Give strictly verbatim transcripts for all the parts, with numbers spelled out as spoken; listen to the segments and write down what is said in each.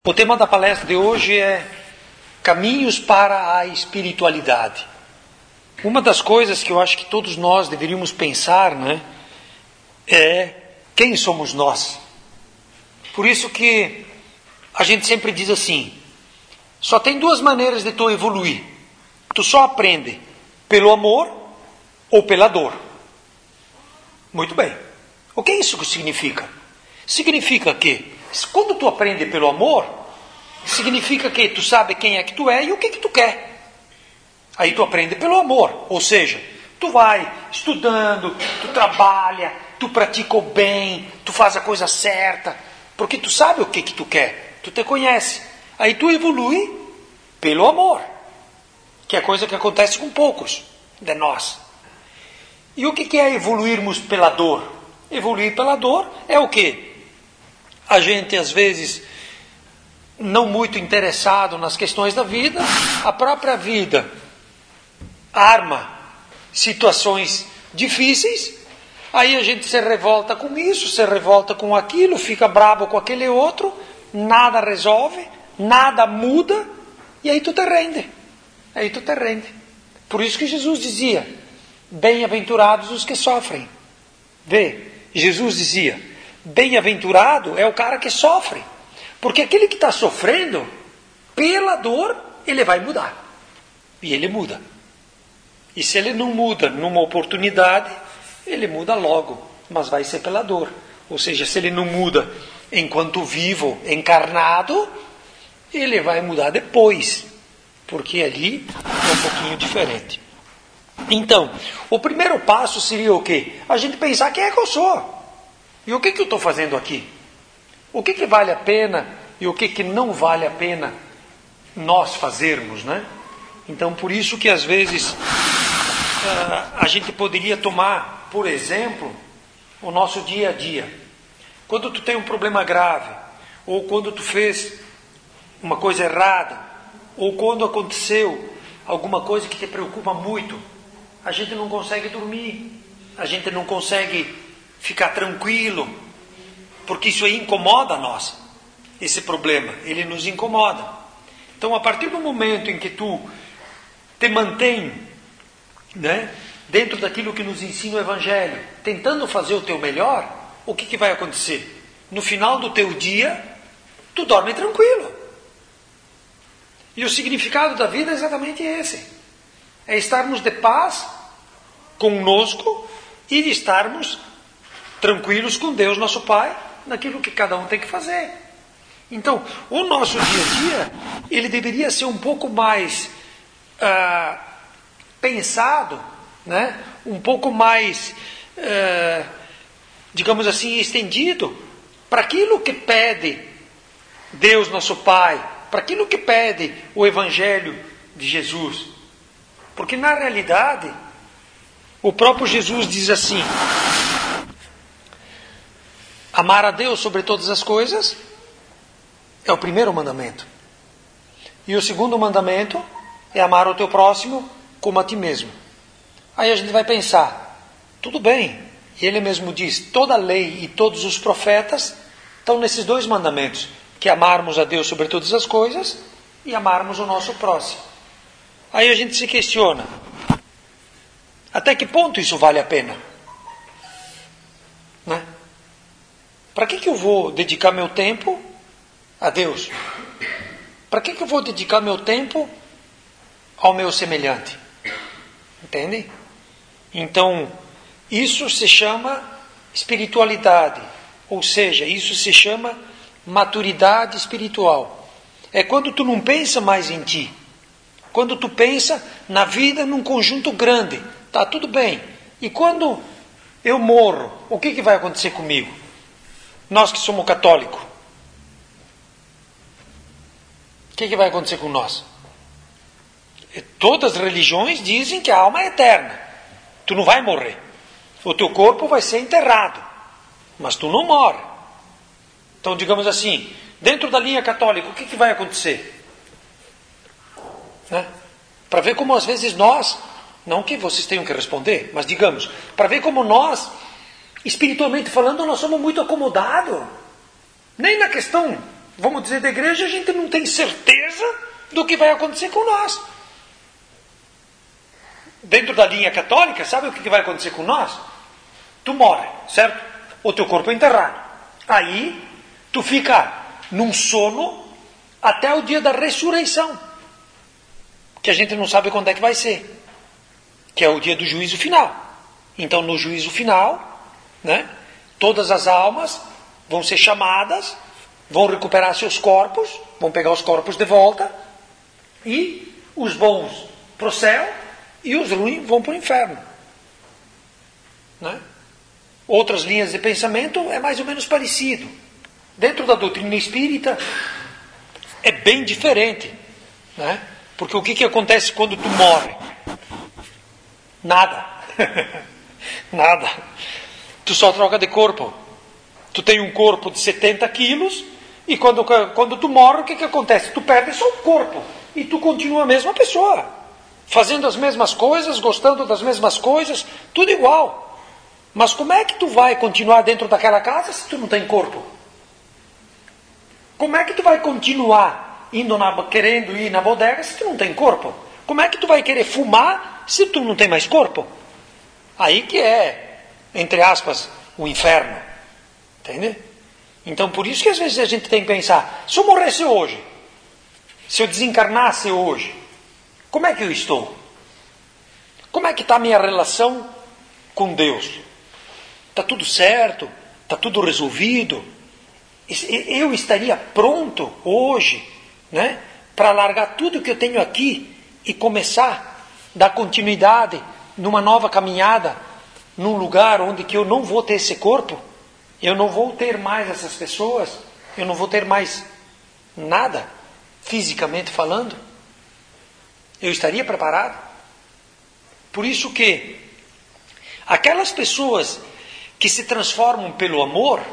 O tema da palestra de hoje é caminhos para a espiritualidade. Uma das coisas que eu acho que todos nós deveríamos pensar, né, é quem somos nós. Por isso que a gente sempre diz assim, só tem duas maneiras de tu evoluir. Tu só aprende pelo amor ou pela dor. Muito bem. O que isso significa? Significa que quando tu aprende pelo amor, significa que tu sabe quem é que tu é e o que que tu quer. Aí tu aprende pelo amor, ou seja, tu vai estudando, tu trabalha, tu pratica o bem, tu faz a coisa certa, porque tu sabe o que que tu quer, tu te conhece. Aí tu evolui pelo amor, que é a coisa que acontece com poucos de nós. E o que que é evoluirmos pela dor? Evoluir pela dor é o quê? A gente, às vezes, não muito interessado nas questões da vida, a própria vida arma situações difíceis, aí a gente se revolta com isso, se revolta com aquilo, fica bravo com aquele outro, nada resolve, nada muda, e aí tu te rende. Aí tu te rende. Por isso que Jesus dizia, bem-aventurados os que sofrem. Vê, Jesus dizia, bem-aventurado é o cara que sofre. Porque aquele que está sofrendo, pela dor, ele vai mudar. E ele muda. E se ele não muda numa oportunidade, ele muda logo. Mas vai ser pela dor. Ou seja, se ele não muda enquanto vivo, encarnado, ele vai mudar depois. Porque ali é um pouquinho diferente. Então, o primeiro passo seria o quê? A gente pensar quem é que eu sou. E o que, que eu estou fazendo aqui? O que, que vale a pena e o que, que não vale a pena nós fazermos, né? Então, por isso que às vezes a gente poderia tomar, por exemplo, o nosso dia a dia. Quando tu tem um problema grave, ou quando tu fez uma coisa errada, ou quando aconteceu alguma coisa que te preocupa muito, a gente não consegue dormir, a gente não consegue ficar tranquilo, porque isso aí incomoda a nós, esse problema, ele nos incomoda. Então, a partir do momento em que tu te mantém, né, dentro daquilo que nos ensina o Evangelho, tentando fazer o teu melhor, o que, que vai acontecer? No final do teu dia, tu dorme tranquilo. E o significado da vida é exatamente esse. É estarmos de paz conosco e de estarmos tranquilos com Deus, nosso Pai, naquilo que cada um tem que fazer. Então, o nosso dia a dia, ele deveria ser um pouco mais ah, pensado, né? Um pouco mais, ah, digamos assim, estendido para aquilo que pede Deus, nosso Pai, para aquilo que pede o Evangelho de Jesus. Porque, na realidade, o próprio Jesus diz assim, amar a Deus sobre todas as coisas é o primeiro mandamento. E o segundo mandamento é amar o teu próximo como a ti mesmo. Aí a gente vai pensar, tudo bem, e ele mesmo diz, toda a lei e todos os profetas estão nesses dois mandamentos, que é amarmos a Deus sobre todas as coisas e amarmos o nosso próximo. Aí a gente se questiona, até que ponto isso vale a pena? Né? Para que, que eu vou dedicar meu tempo a Deus? Para que, que eu vou dedicar meu tempo ao meu semelhante? Entende? Então, isso se chama espiritualidade. Ou seja, isso se chama maturidade espiritual. É quando tu não pensa mais em ti. Quando tu pensa na vida num conjunto grande. Tá, tudo bem. E quando eu morro, o que, que vai acontecer comigo? Nós que somos católicos. O que, que vai acontecer com nós? Todas as religiões dizem que a alma é eterna. Tu não vai morrer. O teu corpo vai ser enterrado. Mas tu não morre. Então, digamos assim, dentro da linha católica, o que, que vai acontecer? Né? Para ver como às vezes nós, não que vocês tenham que responder, mas digamos, para ver como nós, espiritualmente falando, nós somos muito acomodados. Nem na questão vamos dizer, da igreja, a gente não tem certeza do que vai acontecer com nós. Dentro da linha católica, sabe o que vai acontecer com nós? Tu morre, certo? O teu corpo é enterrado. Aí, tu fica num sono até o dia da ressurreição, que a gente não sabe quando é que vai ser, que é o dia do juízo final. Então, no juízo final, né, todas as almas vão ser chamadas, vão recuperar seus corpos, vão pegar os corpos de volta, e os bons para o céu e os ruins vão para o inferno. Né? Outras linhas de pensamento é mais ou menos parecido. Dentro da doutrina espírita é bem diferente. Né? Porque o que, que acontece quando tu morre? Nada. Nada. Tu só troca de corpo. Tu tem um corpo de setenta quilos e quando, quando tu morre, o que, que acontece? Tu perde só o corpo e tu continua a mesma pessoa, fazendo as mesmas coisas, gostando das mesmas coisas, tudo igual. Mas como é que tu vai continuar dentro daquela casa se tu não tem corpo? Como é que tu vai continuar indo na, querendo ir na bodega se tu não tem corpo? Como é que tu vai querer fumar se tu não tem mais corpo? Aí que é, entre aspas, o inferno. Entende? Então por isso que às vezes a gente tem que pensar, se eu morresse hoje, se eu desencarnasse hoje, como é que eu estou? Como é que está a minha relação com Deus? Está tudo certo? Está tudo resolvido? Eu estaria pronto hoje, né, para largar tudo que eu tenho aqui e começar a dar continuidade numa nova caminhada, num lugar onde que eu não vou ter esse corpo, eu não vou ter mais essas pessoas, eu não vou ter mais nada, fisicamente falando? Eu estaria preparado? Por isso que aquelas pessoas que se transformam pelo amor,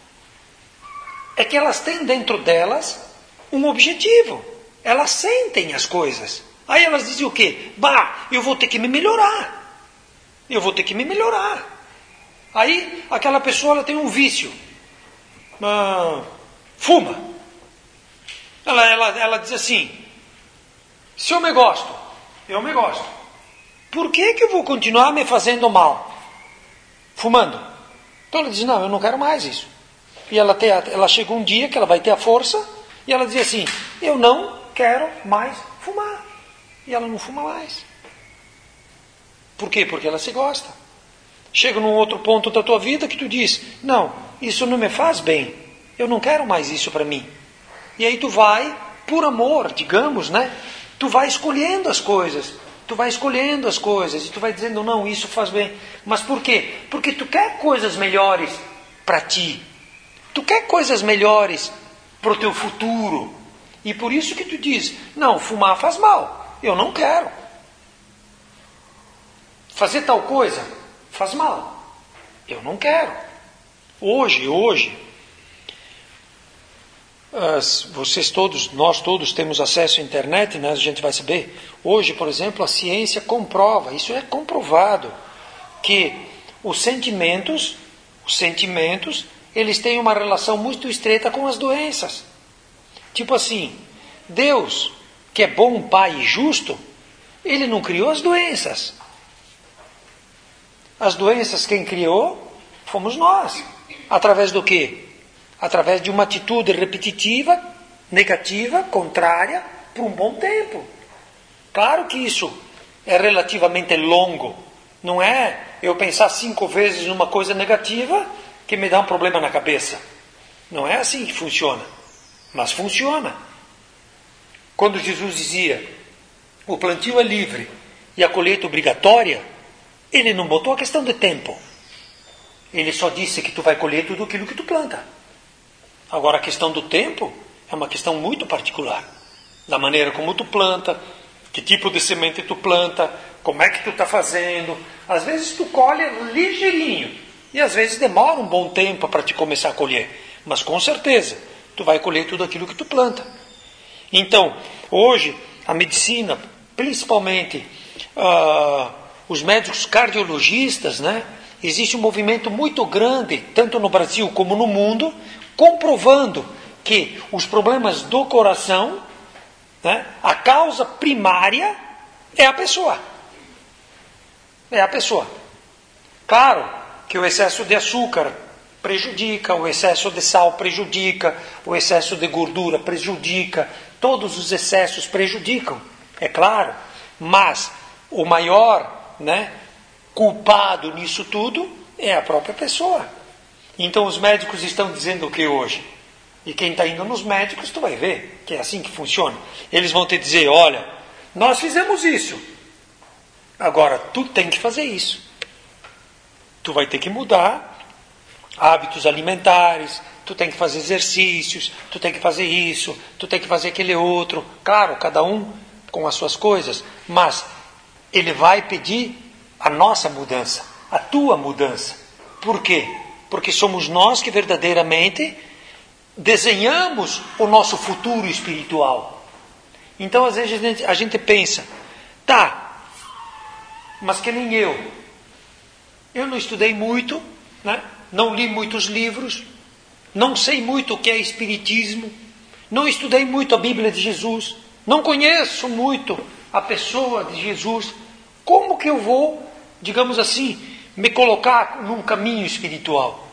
é que elas têm dentro delas um objetivo. Elas sentem as coisas. Aí elas dizem o quê? Bah, eu vou ter que me melhorar. Eu vou ter que me melhorar. Aí aquela pessoa ela tem um vício. Ah, fuma. Ela, ela, ela diz assim, se eu me gosto, eu me gosto. Por que, que eu vou continuar me fazendo mal? Fumando. Então ela diz, não, eu não quero mais isso. E ela, tem, ela chega um dia que ela vai ter a força e ela diz assim, eu não quero mais fumar. E ela não fuma mais. Por quê? Porque ela se gosta. Chega num outro ponto da tua vida que tu diz, não, isso não me faz bem. Eu não quero mais isso para mim. E aí tu vai, por amor, digamos, né? Tu vai escolhendo as coisas. Tu vai escolhendo as coisas. E tu vai dizendo, não, isso faz bem. Mas por quê? Porque tu quer coisas melhores para ti. Tu quer coisas melhores para o teu futuro. E por isso que tu diz, não, fumar faz mal. Eu não quero. Fazer tal coisa faz mal. Eu não quero. Hoje, hoje, as, vocês todos, nós todos temos acesso à internet, né? A gente vai saber. Hoje, por exemplo, a ciência comprova, isso é comprovado, que os sentimentos, os sentimentos, eles têm uma relação muito estreita com as doenças. Tipo assim, Deus, que é bom Pai e justo, Ele não criou as doenças. As doenças quem criou fomos nós. Através do quê? Através de uma atitude repetitiva, negativa, contrária, por um bom tempo. Claro que isso é relativamente longo. Não é eu pensar cinco vezes numa coisa negativa que me dá um problema na cabeça. Não é assim que funciona. Mas funciona. Quando Jesus dizia, o plantio é livre e a colheita obrigatória, Ele não botou a questão de tempo. Ele só disse que tu vai colher tudo aquilo que tu planta. Agora a questão do tempo é uma questão muito particular. Da maneira como tu planta, que tipo de semente tu planta, como é que tu está fazendo. Às vezes tu colhe ligeirinho. E às vezes demora um bom tempo para te começar a colher. Mas com certeza, tu vai colher tudo aquilo que tu planta. Então, hoje, a medicina, principalmente uh, os médicos cardiologistas, né, existe um movimento muito grande, tanto no Brasil como no mundo, comprovando que os problemas do coração, né, a causa primária é a pessoa. É a pessoa. Claro que o excesso de açúcar prejudica, o excesso de sal prejudica, o excesso de gordura prejudica, todos os excessos prejudicam, é claro, mas o maior, né, culpado nisso tudo é a própria pessoa. Então os médicos estão dizendo o que hoje? E quem está indo nos médicos, tu vai ver que é assim que funciona. Eles vão te dizer, olha, nós fizemos isso, agora tu tem que fazer isso. Tu vai ter que mudar hábitos alimentares, tu tem que fazer exercícios, tu tem que fazer isso, tu tem que fazer aquele outro. Claro, cada um com as suas coisas, mas ele vai pedir a nossa mudança, a tua mudança. Por quê? Porque somos nós que verdadeiramente desenhamos o nosso futuro espiritual. Então, às vezes, a gente, a gente pensa, tá, mas que nem eu. Eu não estudei muito, né? Não li muitos livros, não sei muito o que é espiritismo, não estudei muito a Bíblia de Jesus, não conheço muito a pessoa de Jesus. Como que eu vou, digamos assim, me colocar num caminho espiritual?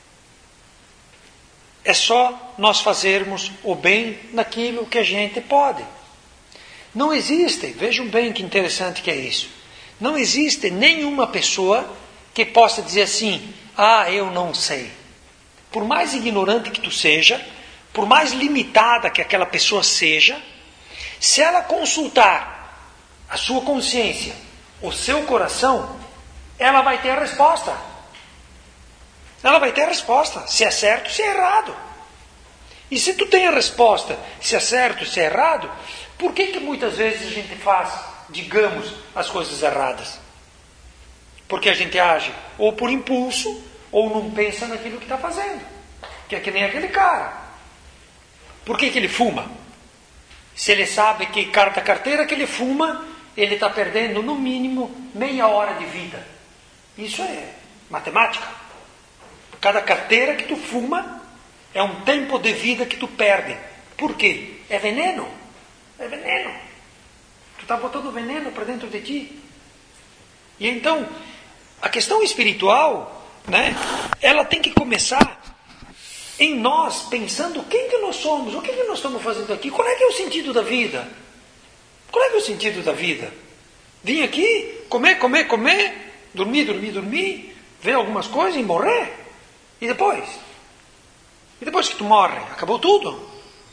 É só nós fazermos o bem naquilo que a gente pode. Não existe, vejam bem que interessante que é isso, não existe nenhuma pessoa que possa dizer assim, ah, eu não sei. Por mais ignorante que tu seja, por mais limitada que aquela pessoa seja, se ela consultar a sua consciência, o seu coração, ela vai ter a resposta. Ela vai ter a resposta, se é certo, se é errado. E se tu tem a resposta, se é certo, se é errado, por que que muitas vezes a gente faz, digamos, as coisas erradas? Porque a gente age ou por impulso, ou não pensa naquilo que está fazendo. Que é que nem aquele cara. Por que que ele fuma? Se ele sabe que cada carteira que ele fuma, ele está perdendo no mínimo meia hora de vida. Isso é matemática. Cada carteira que tu fuma é um tempo de vida que tu perde. Por quê? É veneno. É veneno. Tu está botando veneno para dentro de ti. E então, a questão espiritual, né, ela tem que começar em nós, pensando quem que nós somos, o que que nós estamos fazendo aqui, qual é que é o sentido da vida? Qual é que é o sentido da vida? Vim aqui, comer, comer, comer, dormir, dormir, dormir, ver algumas coisas e morrer. E depois? E depois que tu morre, acabou tudo?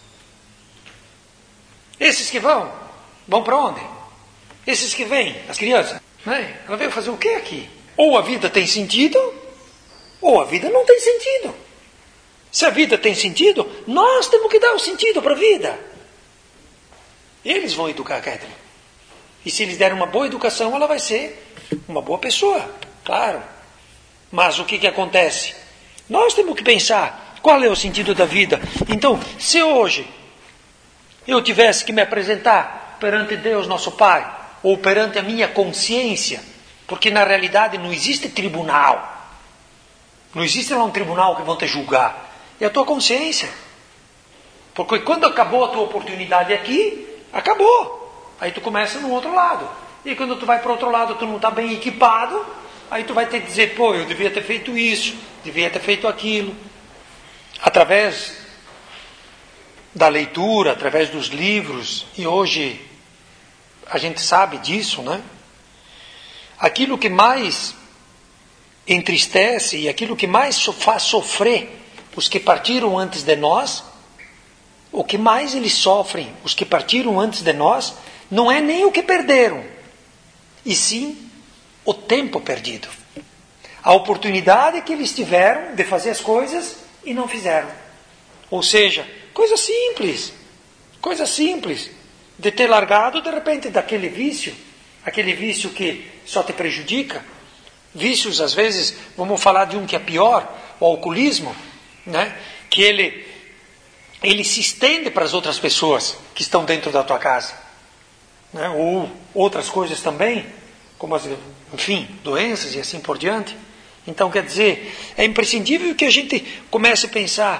Esses que vão, vão para onde? Esses que vêm, as crianças, né? Ela veio fazer o que aqui? Ou a vida tem sentido, ou a vida não tem sentido. Se a vida tem sentido, nós temos que dar o sentido para a vida. Eles vão educar a Kathleen. E se eles derem uma boa educação, ela vai ser uma boa pessoa, claro. Mas o que que acontece? Nós temos que pensar qual é o sentido da vida. Então, se hoje eu tivesse que me apresentar perante Deus, nosso Pai, ou perante a minha consciência, porque na realidade não existe tribunal. Não existe lá um tribunal que vão te julgar. É a tua consciência. Porque quando acabou a tua oportunidade aqui, acabou. Aí tu começa no outro lado. E quando tu vai para o outro lado, tu não está bem equipado, aí tu vai ter que dizer, pô, eu devia ter feito isso, devia ter feito aquilo. Através da leitura, através dos livros, e hoje a gente sabe disso, né? Aquilo que mais entristece e aquilo que mais faz sofrer os que partiram antes de nós, o que mais eles sofrem, os que partiram antes de nós, não é nem o que perderam, e sim o tempo perdido. A oportunidade que eles tiveram de fazer as coisas e não fizeram. Ou seja, coisa simples, coisa simples, de ter largado de repente daquele vício, aquele vício que só te prejudica. Vícios, às vezes, vamos falar de um que é pior, o alcoolismo, né? Que ele, ele se estende para as outras pessoas que estão dentro da tua casa, né? Ou outras coisas também, como as, enfim, doenças e assim por diante. Então, quer dizer, é imprescindível que a gente comece a pensar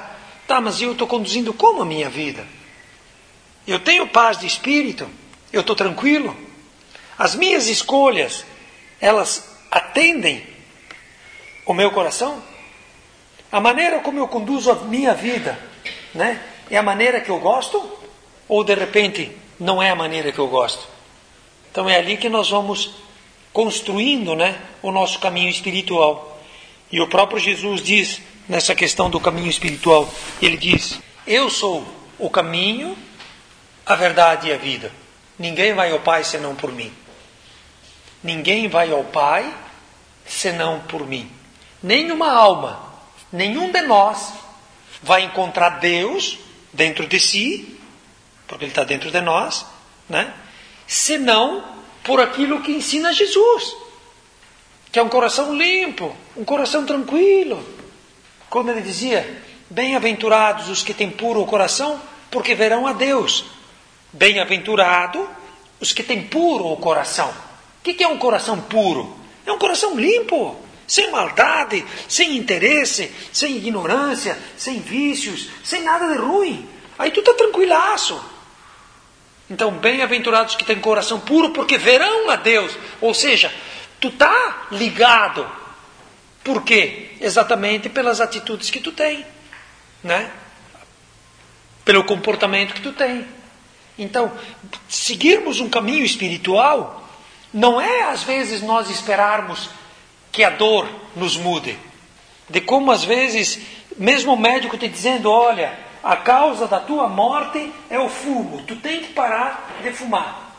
Tá, mas eu estou conduzindo como a minha vida? Eu tenho paz de espírito? Eu estou tranquilo? As minhas escolhas, elas atendem o meu coração? A maneira como eu conduzo a minha vida, né, é a maneira que eu gosto? Ou de repente não é a maneira que eu gosto? Então é ali que nós vamos construindo, né, o nosso caminho espiritual. E o próprio Jesus diz, nessa questão do caminho espiritual, ele diz: eu sou o caminho, a verdade e a vida. Ninguém vai ao Pai senão por mim. Ninguém vai ao Pai senão por mim. Nenhuma alma, nenhum de nós vai encontrar Deus dentro de si, porque Ele está dentro de nós, né? Senão por aquilo que ensina Jesus, que é um coração limpo, um coração tranquilo. Como ele dizia: bem-aventurados os que têm puro o coração, porque verão a Deus. Bem-aventurado os que têm puro o coração. O que é um coração puro? É um coração limpo, sem maldade, sem interesse, sem ignorância, sem vícios, sem nada de ruim. Aí tu está tranquilaço. Então, bem-aventurados que têm coração puro, porque verão a Deus. Ou seja, tu está ligado. Por quê? Exatamente pelas atitudes que tu tem, né? Pelo comportamento que tu tem. Então, seguirmos um caminho espiritual não é, às vezes, nós esperarmos que a dor nos mude. De como, às vezes, mesmo o médico te dizendo: olha, a causa da tua morte é o fumo, tu tem que parar de fumar.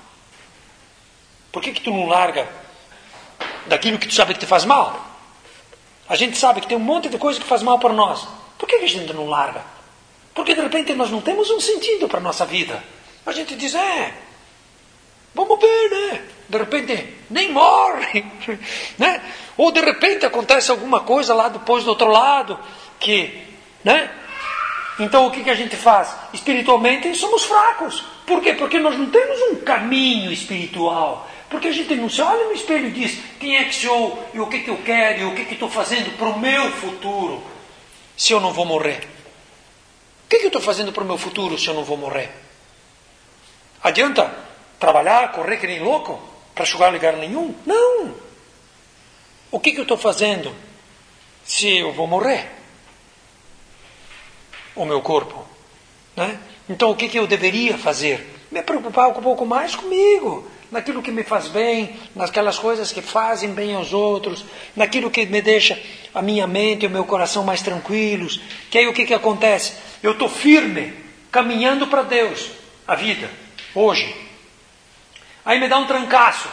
Por que que tu não larga daquilo que tu sabe que te faz mal? A gente sabe que tem um monte de coisa que faz mal para nós. Por que que a gente não larga? Porque de repente nós não temos um sentido para a nossa vida. A gente diz: é, vamos ver, né? De repente nem morre, né? Ou de repente acontece alguma coisa lá depois do outro lado, que, né? Então o que que a gente faz? Espiritualmente somos fracos. Por quê? Porque nós não temos um caminho espiritual. Porque a gente não se olha no espelho e diz: quem é que sou, e o que que eu quero, e o que que estou fazendo para o meu futuro, se eu não vou morrer? O que que eu estou fazendo para o meu futuro se eu não vou morrer? Adianta trabalhar, correr que nem louco, para chegar a lugar nenhum? Não! O que que eu estou fazendo se eu vou morrer? O meu corpo, né? Então o que que eu deveria fazer? Me preocupar um pouco mais comigo, naquilo que me faz bem, naquelas coisas que fazem bem aos outros, naquilo que me deixa a minha mente e o meu coração mais tranquilos. Que aí o que que acontece? Eu estou firme, caminhando para Deus, a vida, hoje. Aí me dá um trancaço.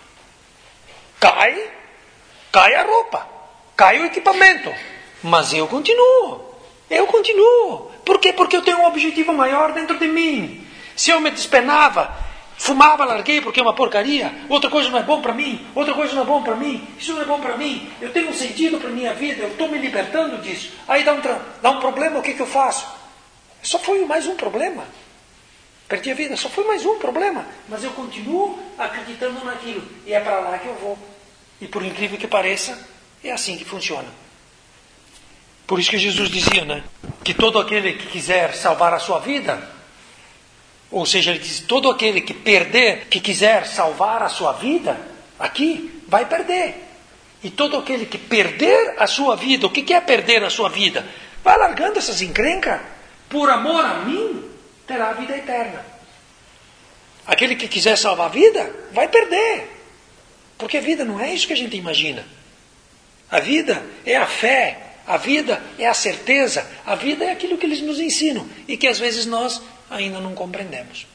Cai, cai a roupa, cai o equipamento, mas eu continuo. Eu continuo. Por quê? Porque eu tenho um objetivo maior dentro de mim. Se eu me despenava, fumava, larguei porque é uma porcaria, outra coisa não é bom para mim, outra coisa não é bom para mim, isso não é bom para mim, eu tenho um sentido para a minha vida, eu estou me libertando disso. Aí dá um, dá um problema, o que que eu faço? Só foi mais um problema. Perdi a vida, só foi mais um problema. Mas eu continuo acreditando naquilo. E é para lá que eu vou. E por incrível que pareça, é assim que funciona. Por isso que Jesus dizia, né? Que todo aquele que quiser salvar a sua vida, ou seja, ele diz: todo aquele que perder, que quiser salvar a sua vida, aqui, vai perder. E todo aquele que perder a sua vida, o que é perder a sua vida? Vai largando essas encrencas. Por amor a mim, terá a vida eterna. Aquele que quiser salvar a vida, vai perder. Porque a vida não é isso que a gente imagina. A vida é a fé, a vida é a certeza, a vida é aquilo que eles nos ensinam e que às vezes nós ainda não compreendemos.